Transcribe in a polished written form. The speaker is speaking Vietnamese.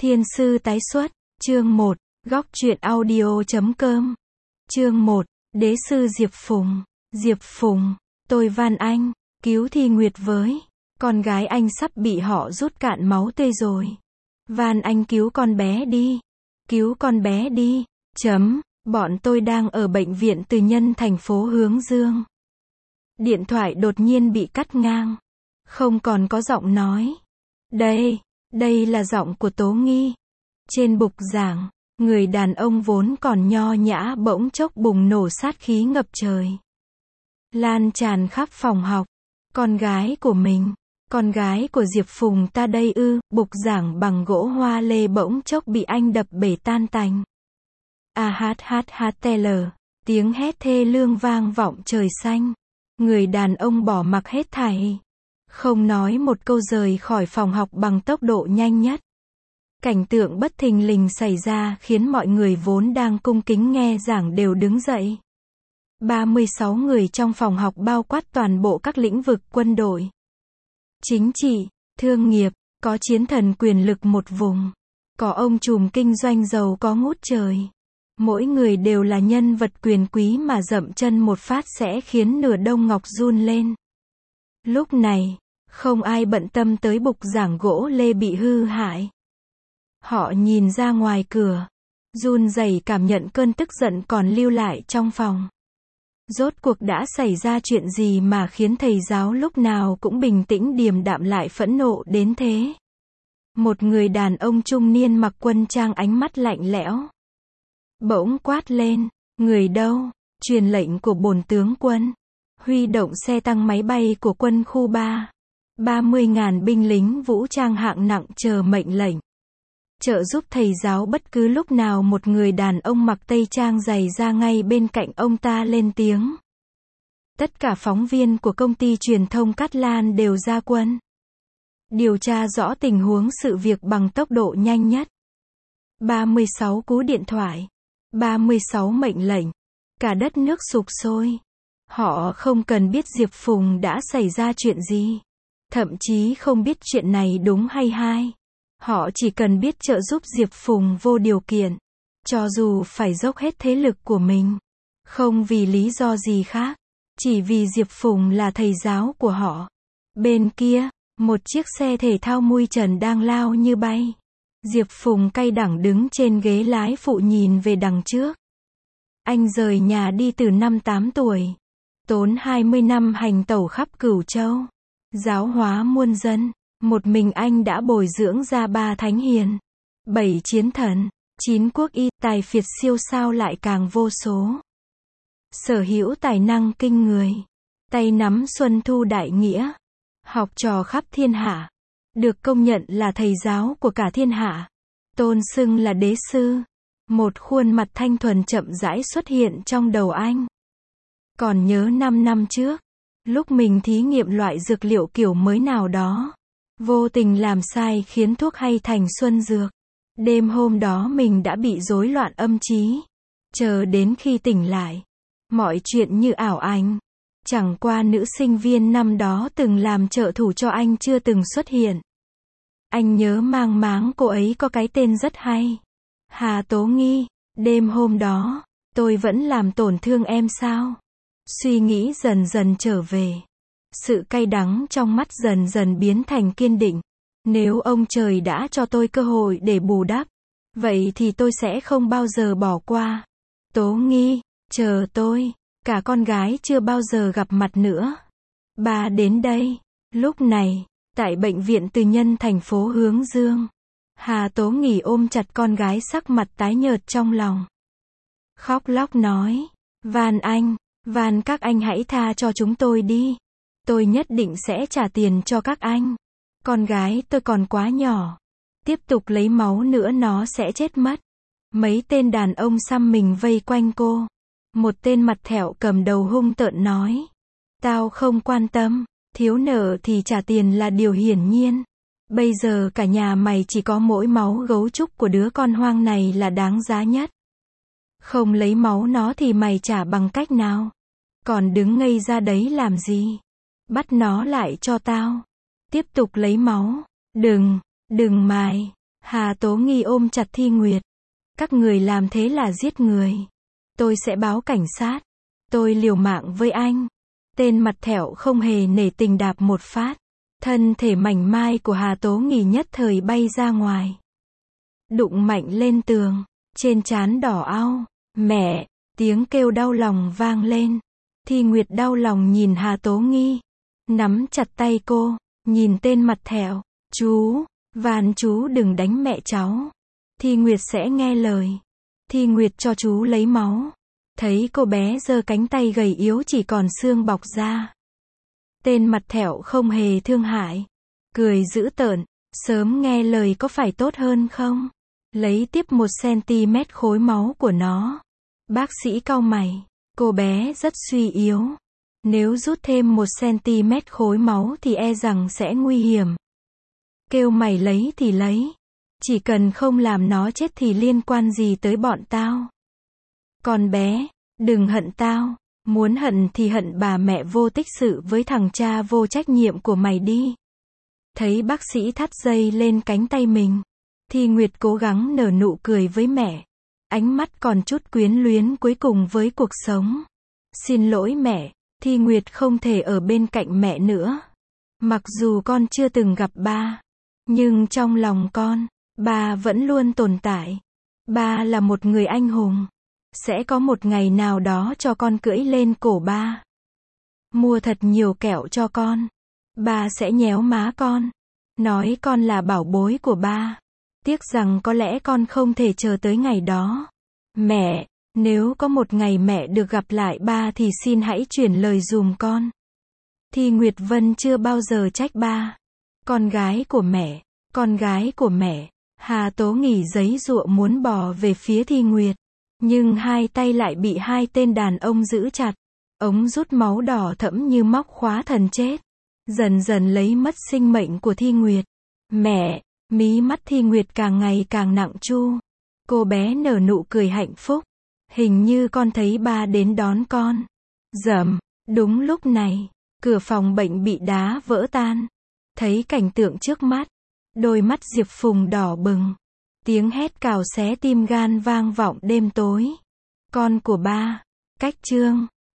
Thiên sư tái xuất, chương 1, góc truyện audio.com. Chương 1, đế sư Diệp Phùng. Diệp Phùng, tôi van anh, cứu Thi Nguyệt với. Con gái anh sắp bị họ rút cạn máu tươi rồi. Van anh cứu con bé đi. Cứu con bé đi. Bọn tôi đang ở bệnh viện tư nhân thành phố Hướng Dương. Điện thoại đột nhiên bị cắt ngang. Không còn có giọng nói. Đây là giọng của Tố Nghi. Trên bục giảng, người đàn ông vốn còn nho nhã bỗng chốc bùng nổ sát khí ngập trời. Lan tràn khắp phòng học. Con gái của mình, con gái của Diệp Phùng ta đây ư, bục giảng bằng gỗ hoa lê bỗng chốc bị anh đập bể tan tành. AHHHTL, tiếng hét thê lương vang vọng trời xanh. Người đàn ông bỏ mặc hết thảy. Không nói một câu rời khỏi phòng học bằng tốc độ nhanh nhất. Cảnh tượng bất thình lình xảy ra khiến mọi người vốn đang cung kính nghe giảng đều đứng dậy. 36 người trong phòng học bao quát toàn bộ các lĩnh vực quân đội, chính trị, thương nghiệp, có chiến thần quyền lực một vùng, có ông trùm kinh doanh giàu có ngút trời. Mỗi người đều là nhân vật quyền quý mà dậm chân một phát sẽ khiến nửa Đông Ngọc run lên. Lúc này, không ai bận tâm tới bục giảng gỗ lê bị hư hại. Họ nhìn ra ngoài cửa, run rẩy cảm nhận cơn tức giận còn lưu lại trong phòng. Rốt cuộc đã xảy ra chuyện gì mà khiến thầy giáo lúc nào cũng bình tĩnh điềm đạm lại phẫn nộ đến thế? Một người đàn ông trung niên mặc quân trang ánh mắt lạnh lẽo. Bỗng quát lên, người đâu? Truyền lệnh của bổn tướng quân. Huy động xe tăng máy bay của quân khu 3. 30.000 binh lính vũ trang hạng nặng chờ mệnh lệnh. Trợ giúp thầy giáo bất cứ lúc nào. Một người đàn ông mặc tây trang dày ra ngay bên cạnh ông ta lên tiếng. Tất cả phóng viên của công ty truyền thông Cát Lan đều ra quân. Điều tra rõ tình huống sự việc bằng tốc độ nhanh nhất. 36 cú điện thoại. 36 mệnh lệnh. Cả đất nước sục sôi. Họ không cần biết Diệp Phùng đã xảy ra chuyện gì. Thậm chí không biết chuyện này đúng hay sai. Họ chỉ cần biết trợ giúp Diệp Phùng vô điều kiện. Cho dù phải dốc hết thế lực của mình. Không vì lý do gì khác. Chỉ vì Diệp Phùng là thầy giáo của họ. Bên kia, một chiếc xe thể thao mui trần đang lao như bay. Diệp Phùng cay đắng đứng trên ghế lái phụ nhìn về đằng trước. Anh rời nhà đi từ năm 8 tuổi. Tốn 20 năm hành tẩu khắp Cửu Châu. Giáo hóa muôn dân. Một mình anh đã bồi dưỡng ra 3 thánh hiền, 7 chiến thần, 9 quốc y, tài phiệt siêu sao lại càng vô số. Sở hữu tài năng kinh người. Tay nắm xuân thu đại nghĩa. Học trò khắp thiên hạ. Được công nhận là thầy giáo của cả thiên hạ. Tôn xưng là đế sư. Một khuôn mặt thanh thuần chậm rãi xuất hiện trong đầu anh. Còn nhớ 5 năm trước, lúc mình thí nghiệm loại dược liệu kiểu mới nào đó. Vô tình làm sai khiến thuốc hay thành xuân dược. Đêm hôm đó mình đã bị rối loạn âm trí. Chờ đến khi tỉnh lại, mọi chuyện như ảo ảnh. Chẳng qua nữ sinh viên năm đó từng làm trợ thủ cho anh chưa từng xuất hiện. Anh nhớ mang máng cô ấy có cái tên rất hay. Hà Tố Nghi. Đêm hôm đó, tôi vẫn làm tổn thương em sao? Suy nghĩ dần dần trở về. Sự cay đắng trong mắt dần dần biến thành kiên định. Nếu ông trời đã cho tôi cơ hội để bù đắp, vậy thì tôi sẽ không bao giờ bỏ qua. Tố Nghi, chờ tôi. Cả con gái chưa bao giờ gặp mặt nữa. Bà đến đây. Lúc này, tại bệnh viện tư nhân thành phố Hướng Dương, Hà Tố Nghi ôm chặt con gái sắc mặt tái nhợt trong lòng. Khóc lóc nói, van anh, van các anh hãy tha cho chúng tôi đi. Tôi nhất định sẽ trả tiền cho các anh. Con gái tôi còn quá nhỏ. Tiếp tục lấy máu nữa nó sẽ chết mất. Mấy tên đàn ông xăm mình vây quanh cô. Một tên mặt thẹo cầm đầu hung tợn nói. Tao không quan tâm. Thiếu nợ thì trả tiền là điều hiển nhiên. Bây giờ cả nhà mày chỉ có mỗi máu gấu trúc của đứa con hoang này là đáng giá nhất. Không lấy máu nó thì mày trả bằng cách nào? Còn đứng ngây ra đấy làm gì? Bắt nó lại cho tao. Tiếp tục lấy máu. Đừng mài. Hà Tố Nghi ôm chặt Thi Nguyệt. Các người làm thế là giết người. Tôi sẽ báo cảnh sát. Tôi liều mạng với anh. Tên mặt thẹo không hề nể tình đạp một phát. Thân thể mảnh mai của Hà Tố Nghi nhất thời bay ra ngoài. Đụng mạnh lên tường. Trên trán đỏ au. Mẹ! Tiếng kêu đau lòng vang lên. Thi Nguyệt đau lòng nhìn Hà Tố Nghi. Nắm chặt tay cô. Nhìn tên mặt thẹo. Chú! Van chú đừng đánh mẹ cháu. Thi Nguyệt sẽ nghe lời. Thi Nguyệt cho chú lấy máu. Thấy cô bé giơ cánh tay gầy yếu chỉ còn xương bọc ra. Tên mặt thẹo không hề thương hại. Cười dữ tợn. Sớm nghe lời có phải tốt hơn không? Lấy tiếp 1cm khối máu của nó. Bác sĩ cau mày. Cô bé rất suy yếu. Nếu rút thêm 1cm khối máu thì e rằng sẽ nguy hiểm. Kêu mày lấy thì lấy. Chỉ cần không làm nó chết thì liên quan gì tới bọn tao. Con bé, đừng hận tao. Muốn hận thì hận bà mẹ vô tích sự với thằng cha vô trách nhiệm của mày đi. Thấy bác sĩ thắt dây lên cánh tay mình. Thi Nguyệt cố gắng nở nụ cười với mẹ. Ánh mắt còn chút quyến luyến cuối cùng với cuộc sống. Xin lỗi mẹ, Thi Nguyệt không thể ở bên cạnh mẹ nữa. Mặc dù con chưa từng gặp ba. Nhưng trong lòng con, ba vẫn luôn tồn tại. Ba là một người anh hùng. Sẽ có một ngày nào đó cho con cưỡi lên cổ ba. Mua thật nhiều kẹo cho con. Ba sẽ nhéo má con. Nói con là bảo bối của ba. Tiếc rằng có lẽ con không thể chờ tới ngày đó. Mẹ, nếu có một ngày mẹ được gặp lại ba thì xin hãy chuyển lời dùm con. Thi Nguyệt Vân chưa bao giờ trách ba. Con gái của mẹ, con gái của mẹ. Hà Tố Nghỉ giấy giụa muốn bò về phía Thi Nguyệt. Nhưng hai tay lại bị hai tên đàn ông giữ chặt. Ống rút máu đỏ thẫm như móc khóa thần chết. Dần dần lấy mất sinh mệnh của Thi Nguyệt. Mẹ, mí mắt Thi Nguyệt càng ngày càng nặng chu. Cô bé nở nụ cười hạnh phúc. Hình như con thấy ba đến đón con. Rầm, đúng lúc này, cửa phòng bệnh bị đá vỡ tan. Thấy cảnh tượng trước mắt. Đôi mắt Diệp Phùng đỏ bừng. Tiếng hét cào xé tim gan vang vọng đêm tối. Con của ba. Cách chương